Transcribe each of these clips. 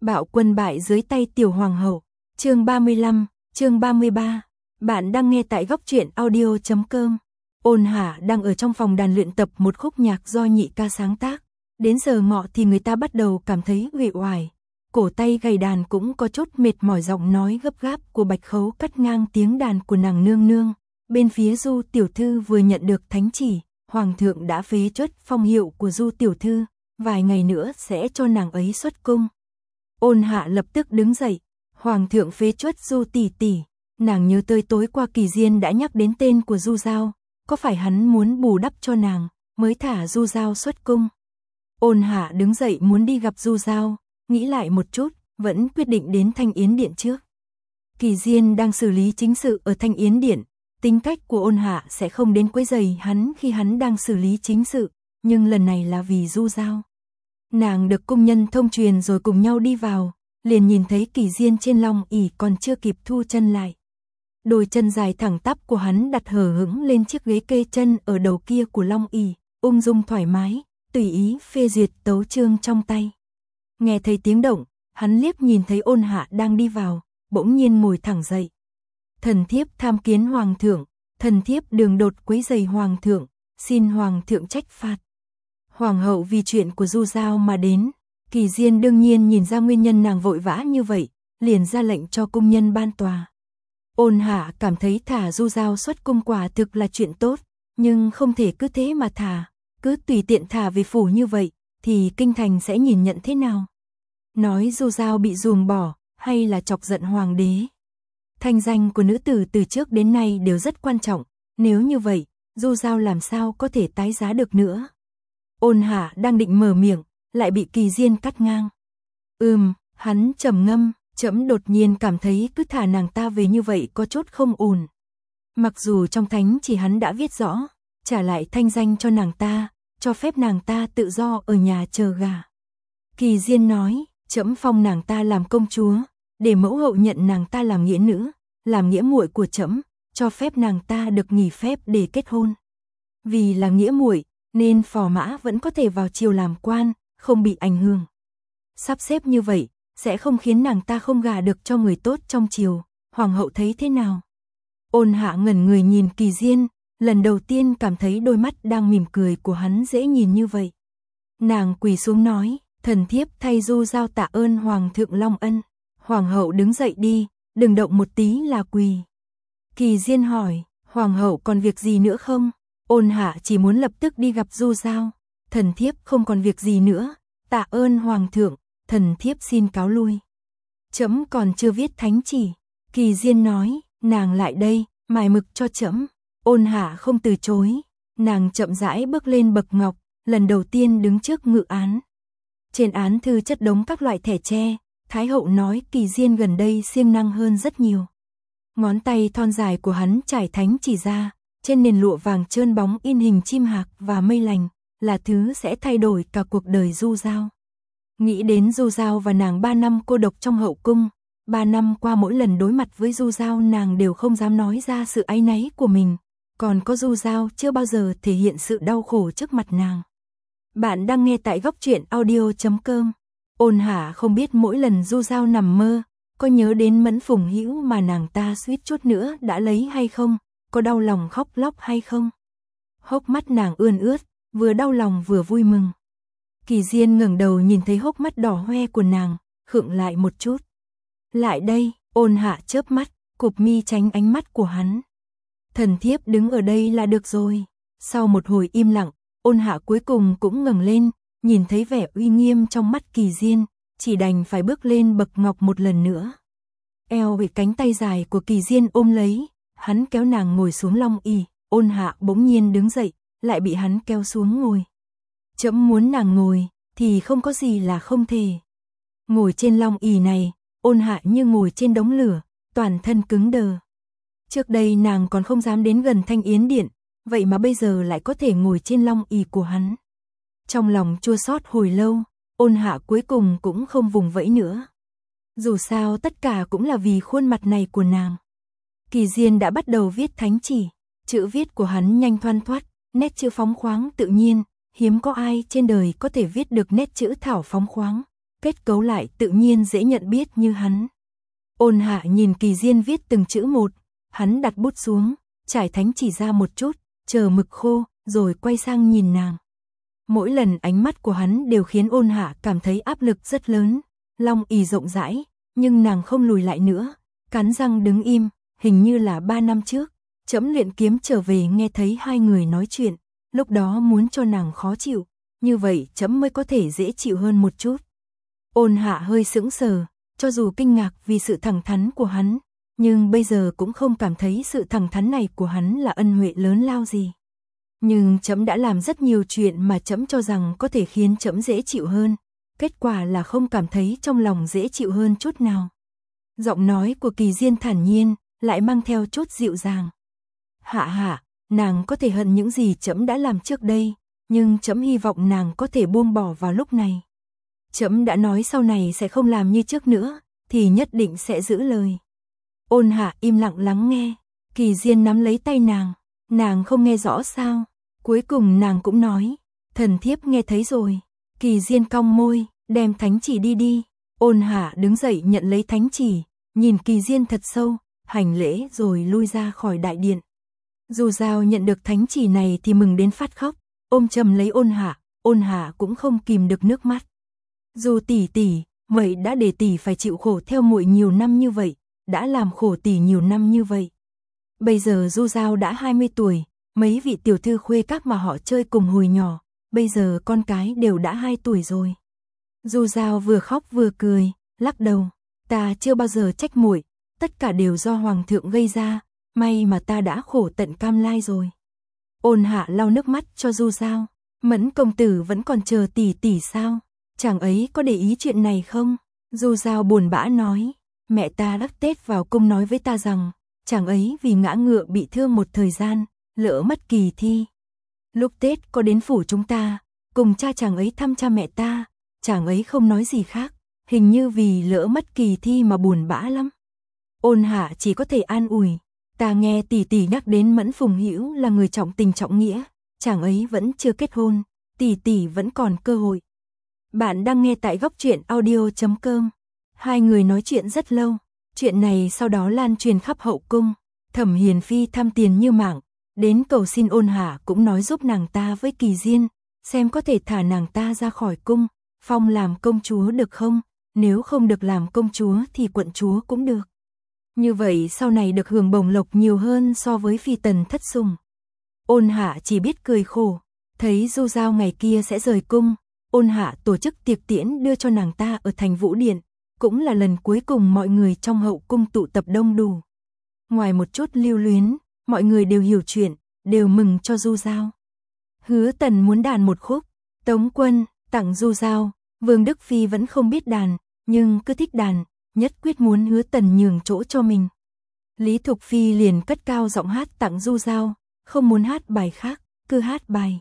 Bạo quân bại dưới tay tiểu hoàng hậu. Chương 35, chương 33. Bạn đang nghe tại góc truyện audio.com. Ôn Hạ đang ở trong phòng đàn luyện tập một khúc nhạc do nhị ca sáng tác. Đến giờ ngọ thì người ta bắt đầu cảm thấy uể oải. Cổ tay gầy đàn cũng có chút mệt mỏi, giọng nói gấp gáp của Bạch Khấu cắt ngang tiếng đàn của nàng nương nương. Bên phía Du tiểu thư vừa nhận được thánh chỉ, hoàng thượng đã phế truất phong hiệu của Du tiểu thư, vài ngày nữa sẽ cho nàng ấy xuất cung. Ôn Hạ lập tức đứng dậy, hoàng thượng phế truất Du tỷ tỷ, nàng nhớ tới tối qua Kỳ Diên đã nhắc đến tên của Du Giao, có phải hắn muốn bù đắp cho nàng mới thả Du Giao xuất cung? Ôn Hạ đứng dậy muốn đi gặp Du Giao, nghĩ lại một chút, vẫn quyết định đến Thanh Yến Điện trước. Kỳ Diên đang xử lý chính sự ở Thanh Yến Điện, tính cách của Ôn Hạ sẽ không đến quấy rầy hắn khi hắn đang xử lý chính sự, nhưng lần này là vì Du Giao. Nàng được cung nhân thông truyền rồi cùng nhau đi vào, liền nhìn thấy Kỳ Diên trên long ỷ còn chưa kịp thu chân lại. Đôi chân dài thẳng tắp của hắn đặt hở hững lên chiếc ghế kê chân ở đầu kia của long ỷ, ung dung thoải mái, tùy ý phê duyệt tấu chương trong tay. Nghe thấy tiếng động, hắn liếc nhìn thấy Ôn Hạ đang đi vào, bỗng nhiên ngồi thẳng dậy. Thần thiếp tham kiến hoàng thượng, thần thiếp đường đột quấy rầy hoàng thượng, xin hoàng thượng trách phạt. Hoàng hậu vì chuyện của Du Giao mà đến, Kỳ Diên đương nhiên nhìn ra nguyên nhân nàng vội vã như vậy, liền ra lệnh cho cung nhân ban tòa. Ôn Hạ cảm thấy thả Du Giao xuất cung quả thực là chuyện tốt, nhưng không thể cứ thế mà thả, cứ tùy tiện thả về phủ như vậy, thì kinh thành sẽ nhìn nhận thế nào? Nói Du Giao bị ruồng bỏ, hay là chọc giận hoàng đế? Thanh danh của nữ tử từ trước đến nay đều rất quan trọng, nếu như vậy, Du Giao làm sao có thể tái giá được nữa? Ôn Hạ đang định mở miệng, lại bị Kỳ Diên cắt ngang. Hắn trầm ngâm, trẫm đột nhiên cảm thấy cứ thả nàng ta về như vậy có chút không ổn. Mặc dù trong thánh chỉ hắn đã viết rõ, trả lại thanh danh cho nàng ta, cho phép nàng ta tự do ở nhà chờ gả. Kỳ Diên nói, trẫm phong nàng ta làm công chúa, để mẫu hậu nhận nàng ta làm nghĩa nữ, làm nghĩa muội của trẫm, cho phép nàng ta được nghỉ phép để kết hôn. Vì là nghĩa muội, nên phò mã vẫn có thể vào triều làm quan, không bị ảnh hưởng. Sắp xếp như vậy, sẽ không khiến nàng ta không gả được cho người tốt trong triều, hoàng hậu thấy thế nào? Ôn Hạ ngẩn người nhìn Kỳ Diên, lần đầu tiên cảm thấy đôi mắt đang mỉm cười của hắn dễ nhìn như vậy. Nàng quỳ xuống nói, thần thiếp thay Du Giao tạ ơn hoàng thượng long ân. Hoàng hậu đứng dậy đi, đừng động một tí là quỳ. Kỳ Diên hỏi, hoàng hậu còn việc gì nữa không? Ôn Hạ chỉ muốn lập tức đi gặp Du Giao. Thần thiếp không còn việc gì nữa, tạ ơn hoàng thượng, thần thiếp xin cáo lui. Trẫm còn chưa viết thánh chỉ. Kỳ Diên nói, nàng lại đây, mài mực cho trẫm. Ôn Hạ không từ chối, nàng chậm rãi bước lên bậc ngọc, lần đầu tiên đứng trước ngự án. Trên án thư chất đống các loại thẻ tre, Thái hậu nói Kỳ Diên gần đây siêng năng hơn rất nhiều. Ngón tay thon dài của hắn trải thánh chỉ ra, trên nền lụa vàng trơn bóng in hình chim hạc và mây lành, là thứ sẽ thay đổi cả cuộc đời Du Giao. Nghĩ đến Du Giao và nàng 3 năm cô độc trong hậu cung, 3 năm qua mỗi lần đối mặt với Du Giao nàng đều không dám nói ra sự áy náy của mình, còn có Du Giao chưa bao giờ thể hiện sự đau khổ trước mặt nàng. Bạn đang nghe tại góc truyện audio.com. Ôn Hạ không biết mỗi lần Du Giao nằm mơ, có nhớ đến Mẫn Phùng Hữu mà nàng ta suýt chút nữa đã lấy hay không, có đau lòng khóc lóc hay không. Hốc mắt nàng ươn ướt, vừa đau lòng vừa vui mừng. Kỳ Diên ngẩng đầu nhìn thấy hốc mắt đỏ hoe của nàng, khựng lại một chút. Lại đây, Ôn Hạ chớp mắt, cụp mi tránh ánh mắt của hắn. Thần thiếp đứng ở đây là được rồi. Sau một hồi im lặng, Ôn Hạ cuối cùng cũng ngẩng lên, nhìn thấy vẻ uy nghiêm trong mắt Kỳ Diên, chỉ đành phải bước lên bậc ngọc một lần nữa. Eo bị cánh tay dài của Kỳ Diên ôm lấy, hắn kéo nàng ngồi xuống long ỷ. Ôn Hạ bỗng nhiên đứng dậy, lại bị hắn kéo xuống ngồi. Trẫm muốn nàng ngồi, thì không có gì là không thể. Ngồi trên long ỷ này, Ôn Hạ như ngồi trên đống lửa, toàn thân cứng đờ. Trước đây nàng còn không dám đến gần Thanh Yến Điện, vậy mà bây giờ lại có thể ngồi trên long ỷ của hắn. Trong lòng chua xót hồi lâu, Ôn Hạ cuối cùng cũng không vùng vẫy nữa. Dù sao tất cả cũng là vì khuôn mặt này của nàng. Kỳ Diên đã bắt đầu viết thánh chỉ, chữ viết của hắn nhanh thoăn thoắt, nét chữ phóng khoáng tự nhiên, hiếm có ai trên đời có thể viết được nét chữ thảo phóng khoáng, kết cấu lại tự nhiên dễ nhận biết như hắn. Ôn Hạ nhìn Kỳ Diên viết từng chữ một, hắn đặt bút xuống, trải thánh chỉ ra một chút, chờ mực khô, rồi quay sang nhìn nàng. Mỗi lần ánh mắt của hắn đều khiến Ôn Hạ cảm thấy áp lực rất lớn, long ỷ rộng rãi, nhưng nàng không lùi lại nữa, cắn răng đứng im, hình như là 3 năm trước, trẫm luyện kiếm trở về nghe thấy hai người nói chuyện, lúc đó muốn cho nàng khó chịu, như vậy trẫm mới có thể dễ chịu hơn một chút. Ôn Hạ hơi sững sờ, cho dù kinh ngạc vì sự thẳng thắn của hắn, nhưng bây giờ cũng không cảm thấy sự thẳng thắn này của hắn là ân huệ lớn lao gì. Nhưng trẫm đã làm rất nhiều chuyện mà trẫm cho rằng có thể khiến trẫm dễ chịu hơn, kết quả là không cảm thấy trong lòng dễ chịu hơn chút nào. Giọng nói của Kỳ Diên thản nhiên, lại mang theo chút dịu dàng. Hạ Hạ, nàng có thể hận những gì trẫm đã làm trước đây, nhưng trẫm hy vọng nàng có thể buông bỏ vào lúc này. Trẫm đã nói sau này sẽ không làm như trước nữa, thì nhất định sẽ giữ lời. Ôn Hạ im lặng lắng nghe, Kỳ Diên nắm lấy tay nàng không nghe rõ sao? Cuối cùng nàng cũng nói, thần thiếp nghe thấy rồi. Kỳ Diên cong môi, đem thánh chỉ đi. Ôn Hạ đứng dậy nhận lấy thánh chỉ, nhìn Kỳ Diên thật sâu, hành lễ rồi lui ra khỏi đại điện. Dù Giao nhận được thánh chỉ này thì mừng đến phát khóc, ôm chầm lấy Ôn Hạ cũng không kìm được nước mắt. Dù tỷ, vậy đã để tỷ phải chịu khổ theo muội nhiều năm như vậy, đã làm khổ tỷ nhiều năm như vậy. Bây giờ Du Giao đã 20 tuổi, mấy vị tiểu thư khuê các mà họ chơi cùng hồi nhỏ, bây giờ con cái đều đã 2 tuổi rồi. Du Giao vừa khóc vừa cười, lắc đầu, ta chưa bao giờ trách muội, tất cả đều do hoàng thượng gây ra, may mà ta đã khổ tận cam lai rồi. Ôn Hạ lau nước mắt cho Du Giao, Mẫn công tử vẫn còn chờ tỷ sao? Chàng ấy có để ý chuyện này không? Du Giao buồn bã nói, mẹ ta đắc Tết vào cung nói với ta rằng, chàng ấy vì ngã ngựa bị thương một thời gian, lỡ mất kỳ thi. Lúc Tết có đến phủ chúng ta, cùng cha chàng ấy thăm cha mẹ ta, chàng ấy không nói gì khác, hình như vì lỡ mất kỳ thi mà buồn bã lắm. Ôn Hạ chỉ có thể an ủi, ta nghe tỷ nhắc đến Mẫn Phùng Hữu là người trọng tình trọng nghĩa, chàng ấy vẫn chưa kết hôn, tỷ vẫn còn cơ hội. Bạn đang nghe tại góc truyện audio.com. Hai người nói chuyện rất lâu, chuyện này sau đó lan truyền khắp hậu cung. Thẩm Hiền Phi tham tiền như mạng, đến cầu xin Ôn Hạ cũng nói giúp nàng ta với Kỳ Diên, xem có thể thả nàng ta ra khỏi cung, phong làm công chúa được không, nếu không được làm công chúa thì quận chúa cũng được. Như vậy sau này được hưởng bổng lộc nhiều hơn so với phi tần thất sủng. Ôn Hạ chỉ biết cười khổ, thấy Du Giao ngày kia sẽ rời cung, Ôn Hạ tổ chức tiệc tiễn đưa cho nàng ta ở thành Vũ Điện, cũng là lần cuối cùng mọi người trong hậu cung tụ tập đông đủ. Ngoài một chút lưu luyến, mọi người đều hiểu chuyện, đều mừng cho Du Giao. Hứa Tần muốn đàn một khúc, Tống Quân tặng Du Giao, Vương Đức Phi vẫn không biết đàn, nhưng cứ thích đàn, nhất quyết muốn Hứa Tần nhường chỗ cho mình. Lý Thục Phi liền cất cao giọng hát tặng Du Giao, không muốn hát bài khác, cứ hát bài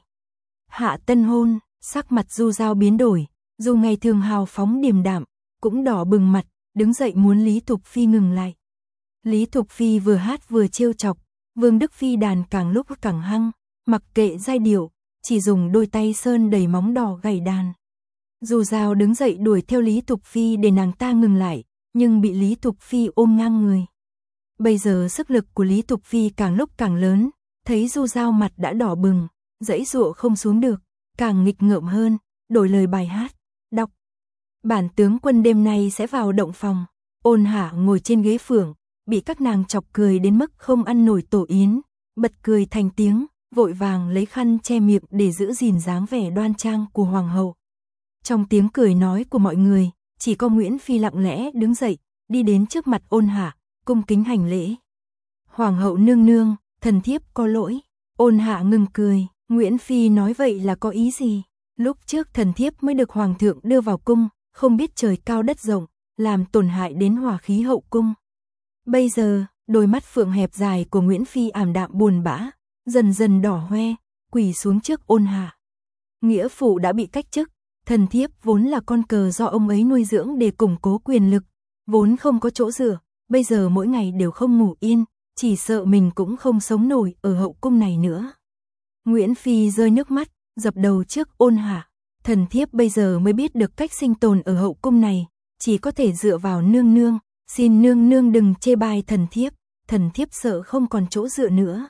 Hạ Tân Hôn. Sắc mặt Du Giao biến đổi, dù ngày thường hào phóng điềm đạm, cũng đỏ bừng mặt, đứng dậy muốn Lý Thục Phi ngừng lại. Lý Thục Phi vừa hát vừa trêu chọc, Vương Đức Phi đàn càng lúc càng hăng, mặc kệ giai điệu, chỉ dùng đôi tay sơn đầy móng đỏ gảy đàn. Du Giao đứng dậy đuổi theo Lý Thục Phi để nàng ta ngừng lại, nhưng bị Lý Thục Phi ôm ngang người. Bây giờ sức lực của Lý Thục Phi càng lúc càng lớn, thấy Du Giao mặt đã đỏ bừng, giãy giụa không xuống được, càng nghịch ngợm hơn, đổi lời bài hát, đọc. Bản tướng quân đêm nay sẽ vào động phòng. Ôn Hạ ngồi trên ghế phượng, bị các nàng chọc cười đến mức không ăn nổi tổ yến, bật cười thành tiếng, vội vàng lấy khăn che miệng để giữ gìn dáng vẻ đoan trang của hoàng hậu. Trong tiếng cười nói của mọi người, chỉ có Nguyễn Phi lặng lẽ đứng dậy, đi đến trước mặt Ôn Hạ, cung kính hành lễ. Hoàng hậu nương nương, thần thiếp có lỗi. Ôn Hạ ngừng cười, Nguyễn Phi nói vậy là có ý gì? Lúc trước thần thiếp mới được hoàng thượng đưa vào cung, không biết trời cao đất rộng, làm tổn hại đến hòa khí hậu cung. Bây giờ, đôi mắt phượng hẹp dài của Nguyễn Phi ảm đạm buồn bã, dần dần đỏ hoe, quỳ xuống trước Ôn Hạ. Nghĩa phụ đã bị cách chức, thần thiếp vốn là con cờ do ông ấy nuôi dưỡng để củng cố quyền lực, vốn không có chỗ dựa, bây giờ mỗi ngày đều không ngủ yên, chỉ sợ mình cũng không sống nổi ở hậu cung này nữa. Nguyễn Phi rơi nước mắt, dập đầu trước Ôn Hạ. Thần thiếp bây giờ mới biết được cách sinh tồn ở hậu cung này, chỉ có thể dựa vào nương nương, xin nương nương đừng chê bai thần thiếp sợ không còn chỗ dựa nữa.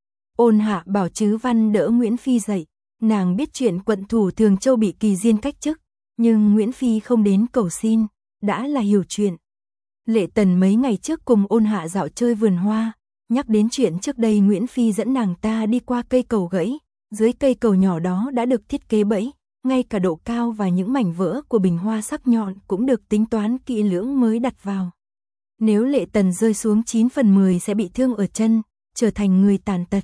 Ôn Hạ bảo Trứ Văn đỡ Nguyễn Phi dậy, nàng biết chuyện quận thủ Thường Châu bị Kỳ Diên cách chức, nhưng Nguyễn Phi không đến cầu xin, đã là hiểu chuyện. Lệ Tần mấy ngày trước cùng Ôn Hạ dạo chơi vườn hoa, nhắc đến chuyện trước đây Nguyễn Phi dẫn nàng ta đi qua cây cầu gãy, dưới cây cầu nhỏ đó đã được thiết kế bẫy, ngay cả độ cao và những mảnh vỡ của bình hoa sắc nhọn cũng được tính toán kỹ lưỡng mới đặt vào. Nếu Lệ Tần rơi xuống 9 phần 10 sẽ bị thương ở chân, trở thành người tàn tật.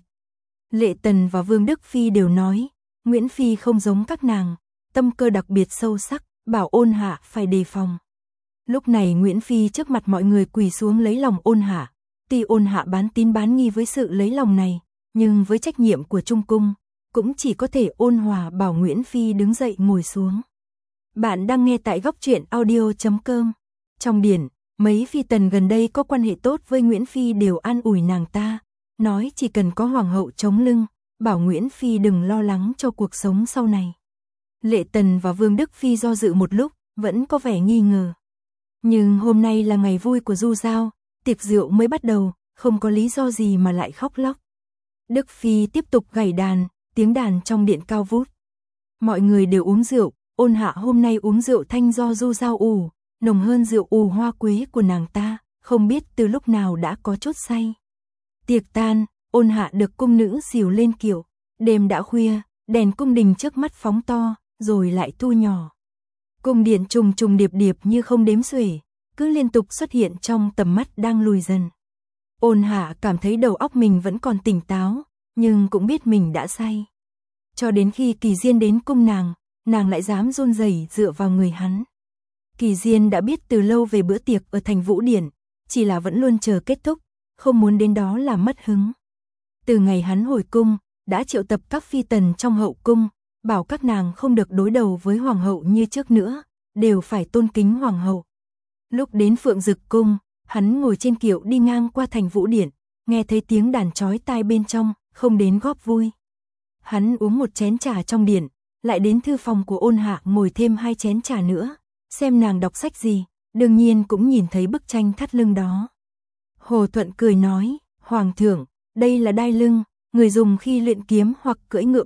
Lệ Tần và Vương Đức Phi đều nói, Nguyễn Phi không giống các nàng, tâm cơ đặc biệt sâu sắc, bảo Ôn Hạ phải đề phòng. Lúc này Nguyễn Phi trước mặt mọi người quỳ xuống lấy lòng Ôn Hạ, tuy Ôn Hạ bán tín bán nghi với sự lấy lòng này, nhưng với trách nhiệm của Trung Cung, cũng chỉ có thể ôn hòa bảo Nguyễn Phi đứng dậy ngồi xuống. Bạn đang nghe tại góc truyện audio.com. Trong điển, mấy phi tần gần đây có quan hệ tốt với Nguyễn Phi đều an ủi nàng ta, nói chỉ cần có hoàng hậu chống lưng, bảo Nguyễn Phi đừng lo lắng cho cuộc sống sau này. Lệ Tần và Vương Đức Phi do dự một lúc, vẫn có vẻ nghi ngờ. Nhưng hôm nay là ngày vui của Du Giao, tiệc rượu mới bắt đầu, không có lý do gì mà lại khóc lóc. Đức Phi tiếp tục gảy đàn, tiếng đàn trong điện cao vút. Mọi người đều uống rượu, Ôn Hạ hôm nay uống rượu thanh do Du Giao ủ, nồng hơn rượu ủ hoa quế của nàng ta, không biết từ lúc nào đã có chút say. Tiệc tan, Ôn Hạ được cung nữ dìu lên kiệu, đêm đã khuya, đèn cung đình trước mắt phóng to, rồi lại thu nhỏ. Cung điện trùng trùng điệp điệp như không đếm xuể, cứ liên tục xuất hiện trong tầm mắt đang lùi dần. Ôn Hạ cảm thấy đầu óc mình vẫn còn tỉnh táo, nhưng cũng biết mình đã say. Cho đến khi Kỳ Diên đến cung nàng lại dám run rẩy dựa vào người hắn. Kỳ Diên đã biết từ lâu về bữa tiệc ở thành Vũ Điển, chỉ là vẫn luôn chờ kết thúc, không muốn đến đó là mất hứng. Từ ngày hắn hồi cung, đã triệu tập các phi tần trong hậu cung, bảo các nàng không được đối đầu với hoàng hậu như trước nữa, đều phải tôn kính hoàng hậu. Lúc đến Phượng Dực cung, hắn ngồi trên kiệu đi ngang qua thành Vũ Điển, nghe thấy tiếng đàn chói tai bên trong, không đến góp vui. Hắn uống một chén trà trong điện, lại đến thư phòng của Ôn Hạ ngồi thêm 2 chén trà nữa, xem nàng đọc sách gì, đương nhiên cũng nhìn thấy bức tranh thắt lưng đó. Hồ Thuận cười nói, Hoàng thượng, đây là đai lưng, người dùng khi luyện kiếm hoặc cưỡi ngựa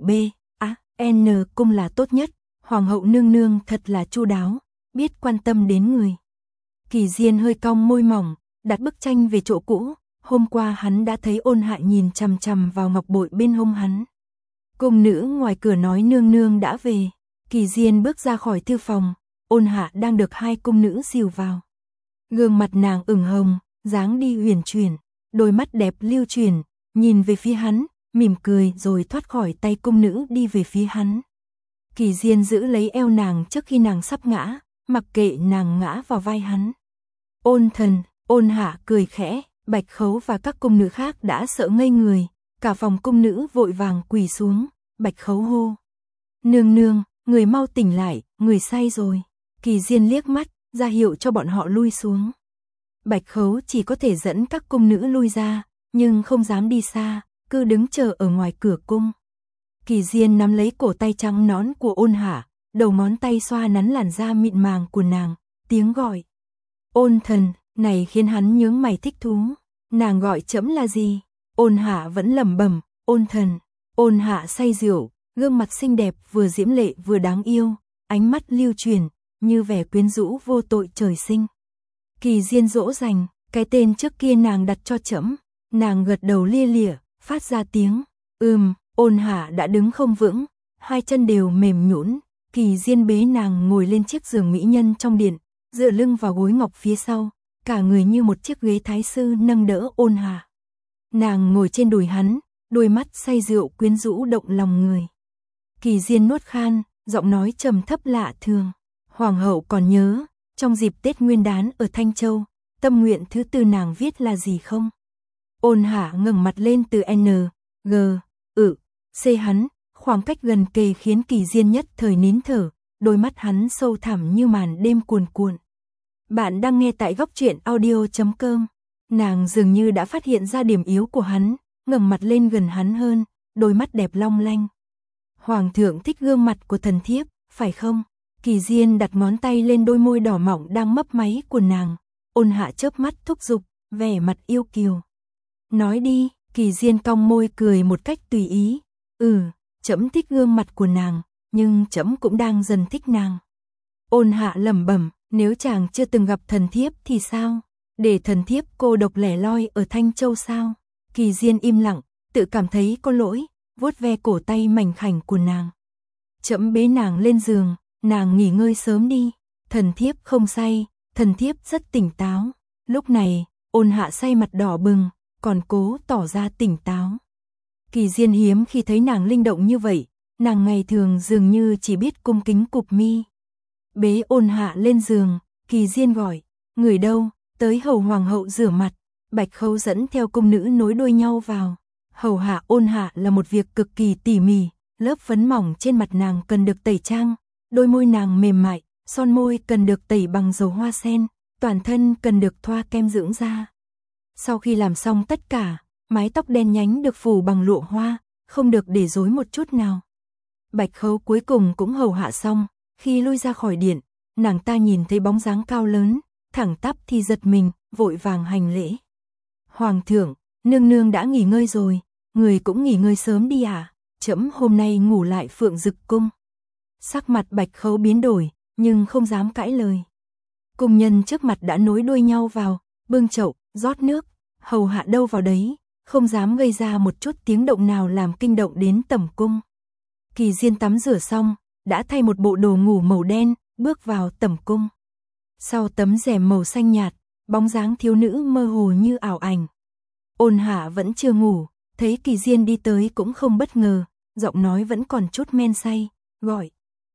N cung là tốt nhất, Hoàng hậu nương nương thật là chu đáo, biết quan tâm đến người. Kỳ Diên hơi cong môi mỏng, đặt bức tranh về chỗ cũ, hôm qua hắn đã thấy Ôn Hạ nhìn chằm chằm vào ngọc bội bên hông hắn. Cung nữ ngoài cửa nói nương nương đã về, Kỳ Diên bước ra khỏi thư phòng, Ôn Hạ đang được 2 cung nữ dìu vào. Gương mặt nàng ửng hồng, dáng đi huyền chuyển, đôi mắt đẹp lưu chuyển, nhìn về phía hắn, mỉm cười rồi thoát khỏi tay cung nữ đi về phía hắn. Kỳ Diên giữ lấy eo nàng trước khi nàng sắp ngã, mặc kệ nàng ngã vào vai hắn. Ôn thần, Ôn Hạ cười khẽ, Bạch Khấu và các cung nữ khác đã sợ ngây người, cả phòng cung nữ vội vàng quỳ xuống, Bạch Khấu hô. Nương nương, người mau tỉnh lại, người say rồi. Kỳ Diên liếc mắt, ra hiệu cho bọn họ lui xuống. Bạch Khấu chỉ có thể dẫn các cung nữ lui ra, nhưng không dám đi xa, cứ đứng chờ ở ngoài cửa cung. Kỳ Diên nắm lấy cổ tay trắng nõn của Ôn Hạ, đầu ngón tay xoa nắn làn da mịn màng của nàng, tiếng gọi. Ôn thần, này khiến hắn nhướng mày thích thú. Nàng gọi trẫm là gì? Ôn Hạ vẫn lẩm bẩm, ôn thần. Ôn Hạ say rượu, gương mặt xinh đẹp vừa diễm lệ vừa đáng yêu, ánh mắt lưu chuyển, như vẻ quyến rũ vô tội trời sinh. Kỳ Diên dỗ dành, cái tên trước kia nàng đặt cho trẫm. Nàng gật đầu lia lịa, phát ra tiếng, Ôn Hạ đã đứng không vững, 2 chân đều mềm nhũn. Kỳ Diên bế nàng ngồi lên chiếc giường mỹ nhân trong điện, dựa lưng vào gối ngọc phía sau, cả người như một chiếc ghế thái sư nâng đỡ Ôn Hạ. Nàng ngồi trên đùi hắn, đôi mắt say rượu quyến rũ động lòng người. Kỳ Diên nuốt khan, giọng nói trầm thấp lạ thường. Hoàng hậu còn nhớ, trong dịp Tết Nguyên đán ở Thanh Châu, tâm nguyện thứ 4 nàng viết là gì không? Ôn Hạ ngẩng mặt lên từ G, C hắn, khoảng cách gần kề khiến Kỳ Diên nhất thời nín thở, đôi mắt hắn sâu thẳm như màn đêm cuồn cuộn. Bạn đang nghe tại góc truyện audio.com. Nàng dường như đã phát hiện ra điểm yếu của hắn, ngẩng mặt lên gần hắn hơn, đôi mắt đẹp long lanh. Hoàng thượng thích gương mặt của thần thiếp, phải không? Kỳ Diên đặt ngón tay lên đôi môi đỏ mọng đang mấp máy của nàng, Ôn Hạ chớp mắt thúc giục, vẻ mặt yêu kiều. Nói đi, Kỳ Diên cong môi cười một cách tùy ý. Trẫm thích gương mặt của nàng, nhưng trẫm cũng đang dần thích nàng. Ôn Hạ lẩm bẩm, nếu chàng chưa từng gặp thần thiếp thì sao? Để thần thiếp cô độc lẻ loi ở Thanh Châu sao? Kỳ Diên im lặng, tự cảm thấy có lỗi, vuốt ve cổ tay mảnh khảnh của nàng. Trẫm bế nàng lên giường, nàng nghỉ ngơi sớm đi. Thần thiếp không say, thần thiếp rất tỉnh táo. Lúc này, Ôn Hạ say mặt đỏ bừng, còn cố tỏ ra tỉnh táo. Kỳ Diên hiếm khi thấy nàng linh động như vậy, nàng ngày thường dường như chỉ biết cung kính cụp mi. Bế Ôn Hạ lên giường, Kỳ Diên gọi, người đâu, tới hầu hoàng hậu rửa mặt. Bạch Khấu dẫn theo cung nữ nối đuôi nhau vào. Hầu hạ Ôn Hạ là một việc cực kỳ tỉ mỉ, lớp phấn mỏng trên mặt nàng cần được tẩy trang, đôi môi nàng mềm mại, son môi cần được tẩy bằng dầu hoa sen, toàn thân cần được thoa kem dưỡng da. Sau khi làm xong tất cả, mái tóc đen nhánh được phủ bằng lụa hoa, không được để rối một chút nào. Bạch Khấu cuối cùng cũng hầu hạ xong, khi lui ra khỏi điện, nàng ta nhìn thấy bóng dáng cao lớn, thẳng tắp thì giật mình, vội vàng hành lễ. Hoàng thượng, nương nương đã nghỉ ngơi rồi, người cũng nghỉ ngơi sớm đi à, trẫm hôm nay ngủ lại Phượng Dực cung. Sắc mặt Bạch Khấu biến đổi, nhưng không dám cãi lời. Cung nhân trước mặt đã nối đuôi nhau vào, bưng chậu, rót nước, hầu hạ đâu vào đấy, không dám gây ra một chút tiếng động nào làm kinh động đến tẩm cung. Kỳ Diên tắm rửa xong, đã thay một bộ đồ ngủ màu đen, bước vào tẩm cung. Sau tấm rèm màu xanh nhạt, bóng dáng thiếu nữ mơ hồ như ảo ảnh. Ôn Hạ vẫn chưa ngủ, thấy Kỳ Diên đi tới cũng không bất ngờ, giọng nói vẫn còn chút men say, gọi.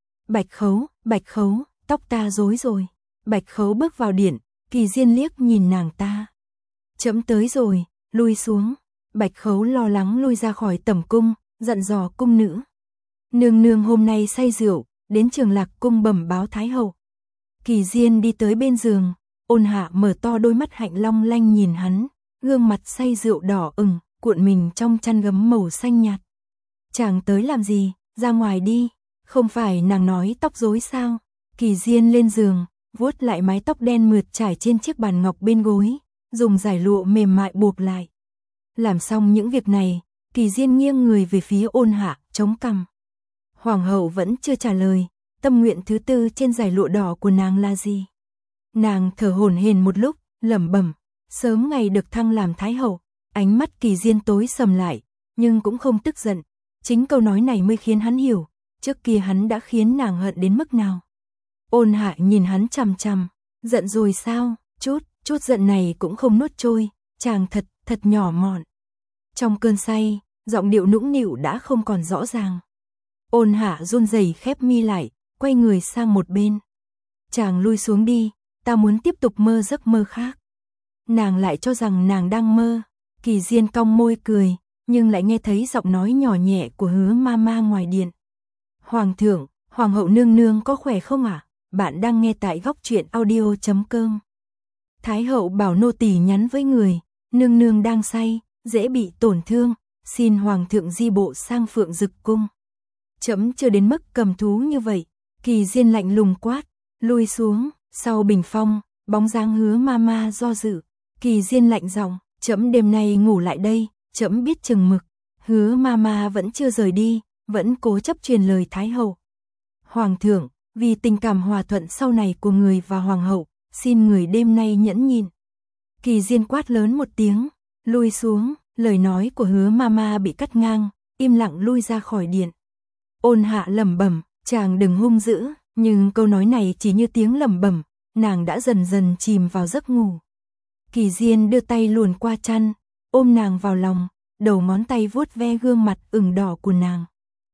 Bạch Khấu, tóc ta rối rồi. Bạch Khấu bước vào điện, Kỳ Diên liếc nhìn nàng ta. Trẫm tới rồi, lui xuống. Bạch Khấu lo lắng lui ra khỏi tẩm cung, dặn dò cung nữ. Nương nương hôm nay say rượu, đến Trường Lạc cung bẩm báo Thái hậu. Kỳ Diên đi tới bên giường, Ôn Hạ mở to đôi mắt hạnh long lanh nhìn hắn, gương mặt say rượu đỏ ửng, cuộn mình trong chăn gấm màu xanh nhạt. Chàng tới làm gì, ra ngoài đi, không phải nàng nói tóc rối sao? Kỳ Diên lên giường, vuốt lại mái tóc đen mượt trải trên chiếc bàn ngọc bên gối, dùng dải lụa mềm mại buộc lại. Làm xong những việc này, Kỳ Diên nghiêng người về phía Ôn Hạ, chống cằm. Hoàng hậu vẫn chưa trả lời, tâm nguyện thứ tư trên dải lụa đỏ của nàng là gì? Nàng thở hổn hển một lúc, lẩm bẩm, sớm ngày được thăng làm thái hậu. Ánh mắt Kỳ Diên tối sầm lại, nhưng cũng không tức giận. Chính câu nói này mới khiến hắn hiểu, trước kia hắn đã khiến nàng hận đến mức nào. Ôn Hạ nhìn hắn chằm chằm, giận rồi sao? Chút giận này cũng không nuốt trôi, chàng thật nhỏ mọn. Trong cơn say, giọng điệu nũng nịu đã không còn rõ ràng. Ôn Hạ run rẩy khép mi lại, quay người sang một bên. Chàng lui xuống đi, ta muốn tiếp tục mơ giấc mơ khác. Nàng lại cho rằng nàng đang mơ. Kỳ Diên cong môi cười, nhưng lại nghe thấy giọng nói nhỏ nhẹ của Hứa Mama ngoài điện. Hoàng thượng, hoàng hậu nương nương có khỏe không ạ? Bạn đang nghe tại góc truyện audio.com. Thái hậu bảo nô tỳ nhắn với người, nương nương đang say, dễ bị tổn thương, xin hoàng thượng di bộ sang Phượng Dực cung. Trẫm chưa đến mức cầm thú như vậy. Kỳ Diên lạnh lùng quát, lui xuống. Sau bình phong, bóng dáng Hứa Mama do dự. Kỳ Diên lạnh giọng, trẫm đêm nay ngủ lại đây, trẫm biết chừng mực. Hứa Mama vẫn chưa rời đi, vẫn cố chấp truyền lời Thái hậu. Hoàng thượng, vì tình cảm hòa thuận sau này của người và hoàng hậu, xin người đêm nay nhẫn nhịn. Kỳ Diên quát lớn một tiếng, lui xuống. Lời nói của Hứa Mama bị cắt ngang, im lặng lui ra khỏi điện. Ôn Hạ lẩm bẩm, chàng đừng hung dữ, nhưng câu nói này chỉ như tiếng lẩm bẩm, nàng đã dần dần chìm vào giấc ngủ. Kỳ Diên đưa tay luồn qua chăn, ôm nàng vào lòng, đầu ngón tay vuốt ve gương mặt ửng đỏ của nàng.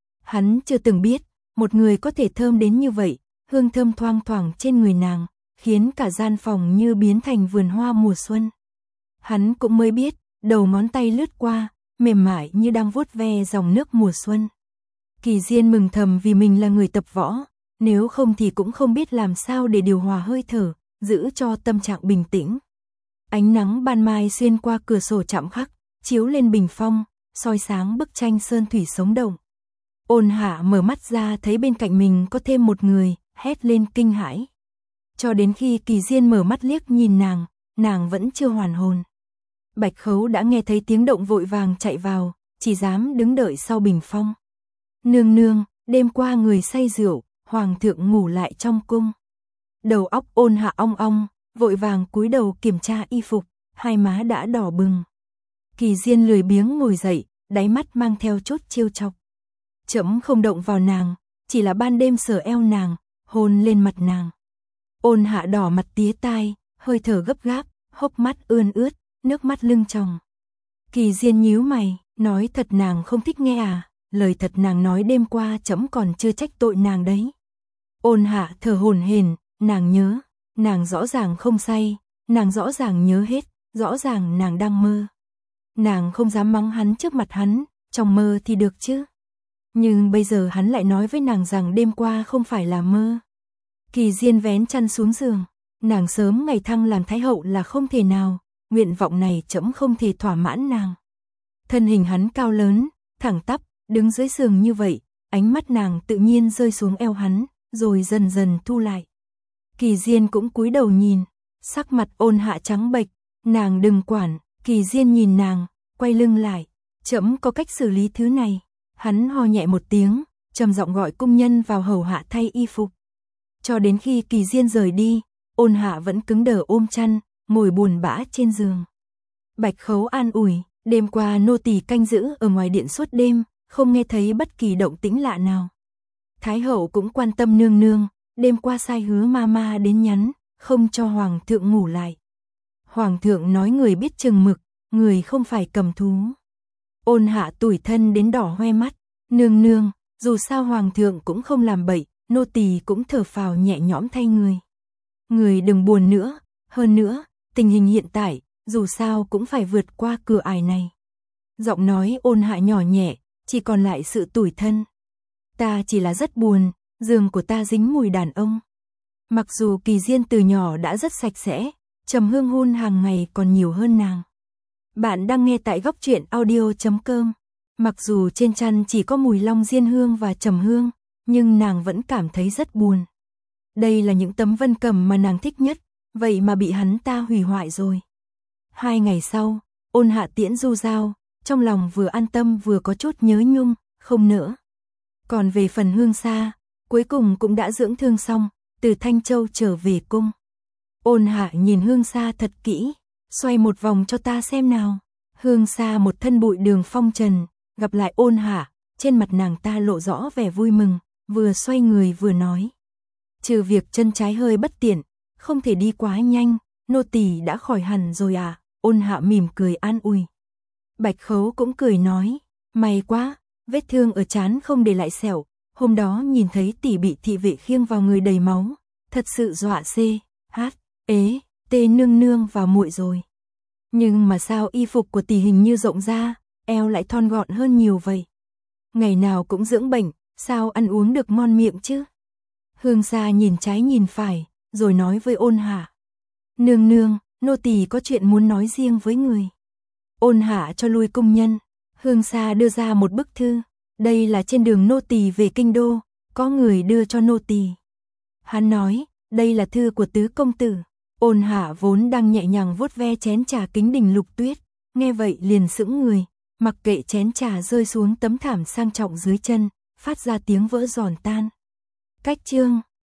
Hắn chưa từng biết, một người có thể thơm đến như vậy, hương thơm thoang thoảng trên người nàng, khiến cả gian phòng như biến thành vườn hoa mùa xuân. Hắn cũng mới biết, đầu ngón tay lướt qua, mềm mại như đang vuốt ve dòng nước mùa xuân. Kỳ Diên mừng thầm vì mình là người tập võ, nếu không thì cũng không biết làm sao để điều hòa hơi thở, giữ cho tâm trạng bình tĩnh. Ánh nắng ban mai xuyên qua cửa sổ chạm khắc, chiếu lên bình phong, soi sáng bức tranh sơn thủy sống động. Ôn Hạ mở mắt ra thấy bên cạnh mình có thêm một người, hét lên kinh hãi. Cho đến khi Kỳ Diên mở mắt liếc nhìn nàng vẫn chưa hoàn hồn. Bạch Khấu đã nghe thấy tiếng động vội vàng chạy vào, chỉ dám đứng đợi sau bình phong. Nương nương, đêm qua người say rượu, hoàng thượng ngủ lại trong cung. Đầu óc Ôn Hạ ong ong, vội vàng cúi đầu kiểm tra y phục, hai má đã đỏ bừng. Kỳ Diên lười biếng ngồi dậy, đáy mắt mang theo chút trêu chọc. Trẫm không động vào nàng, chỉ là ban đêm sờ eo nàng, hôn lên mặt nàng. Ôn Hạ đỏ mặt tía tai, hơi thở gấp gáp, hốc mắt ươn ướt, nước mắt lưng tròng. Kỳ Diên nhíu mày, nói thật nàng không thích nghe à, lời thật nàng nói đêm qua trẫm còn chưa trách tội nàng đấy. Ôn Hạ thở hổn hển, nàng nhớ, nàng rõ ràng không say, nàng rõ ràng nhớ hết, rõ ràng nàng đang mơ. Nàng không dám mắng hắn trước mặt hắn, trong mơ thì được chứ. Nhưng bây giờ hắn lại nói với nàng rằng đêm qua không phải là mơ. Kỳ Diên vén chăn xuống giường, nàng sớm ngày thăng làm thái hậu là không thể nào, nguyện vọng này trẫm không thể thỏa mãn nàng. Thân hình hắn cao lớn, thẳng tắp, đứng dưới giường như vậy, ánh mắt nàng tự nhiên rơi xuống eo hắn, rồi dần dần thu lại. Kỳ Diên cũng cúi đầu nhìn, sắc mặt Ôn Hạ trắng bệch, nàng đừng quản. Kỳ Diên nhìn nàng, quay lưng lại, trẫm có cách xử lý thứ này. Hắn ho nhẹ một tiếng, trầm giọng gọi cung nhân vào hầu hạ thay y phục. Cho đến khi Kỳ Diên rời đi, Ôn Hạ vẫn cứng đờ ôm chăn, ngồi buồn bã trên giường. Bạch Khấu an ủi, đêm qua nô tỳ canh giữ ở ngoài điện suốt đêm, không nghe thấy bất kỳ động tĩnh lạ nào. Thái hậu cũng quan tâm nương nương, đêm qua sai Hứa Mama đến nhắn, không cho hoàng thượng ngủ lại. Hoàng thượng nói người biết chừng mực, người không phải cầm thú. Ôn Hạ tủi thân đến đỏ hoe mắt, nương nương, dù sao hoàng thượng cũng không làm bậy, nô tỳ cũng thở phào nhẹ nhõm thay người. Người đừng buồn nữa, hơn nữa, tình hình hiện tại, dù sao cũng phải vượt qua cửa ải này. Giọng nói Ôn Hạ nhỏ nhẹ, chỉ còn lại sự tủi thân. Ta chỉ là rất buồn, giường của ta dính mùi đàn ông. Mặc dù Kỳ Diên từ nhỏ đã rất sạch sẽ, trầm hương hôn hàng ngày còn nhiều hơn nàng. Bạn đang nghe tại góc truyện audio.com. Mặc dù trên chăn chỉ có mùi long diên hương và trầm hương, nhưng nàng vẫn cảm thấy rất buồn. Đây là những tấm vân cầm mà nàng thích nhất, vậy mà bị hắn ta hủy hoại rồi. 2 ngày sau, Ôn Hạ tiễn Du Giao, trong lòng vừa an tâm vừa có chút nhớ nhung, không nỡ. Còn về phần Hương Sa, cuối cùng cũng đã dưỡng thương xong, từ Thanh Châu trở về cung. Ôn Hạ nhìn Hương Sa thật kỹ, xoay một vòng cho ta xem nào. Hương Sa một thân bụi đường phong trần, gặp lại Ôn Hạ, trên mặt nàng ta lộ rõ vẻ vui mừng, vừa xoay người vừa nói. Trừ việc chân trái hơi bất tiện, không thể đi quá nhanh, nô tỳ đã khỏi hẳn rồi à. Ôn Hạ mỉm cười an ủi. Bạch Khấu cũng cười nói, may quá, vết thương ở trán không để lại sẹo, hôm đó nhìn thấy tỷ bị thị vệ khiêng vào người đầy máu, thật sự dọa tê nương nương vào muội rồi. Nhưng mà sao y phục của tỷ hình như rộng ra, eo lại thon gọn hơn nhiều vậy? Ngày nào cũng dưỡng bệnh, sao ăn uống được ngon miệng chứ? Hương Sa nhìn trái nhìn phải, rồi nói với Ôn Hạ. Nương nương, nô tỳ có chuyện muốn nói riêng với người. Ôn Hạ cho lui cung nhân, Hương Sa đưa ra một bức thư. Đây là trên đường nô tỳ về kinh đô, có người đưa cho nô tỳ. Hắn nói, đây là thư của tứ công tử. Ôn Hạ vốn đang nhẹ nhàng vuốt ve chén trà kính đình Lục Tuyết, nghe vậy liền sững người, mặc kệ chén trà rơi xuống tấm thảm sang trọng dưới chân, phát ra tiếng vỡ giòn tan. Cách chương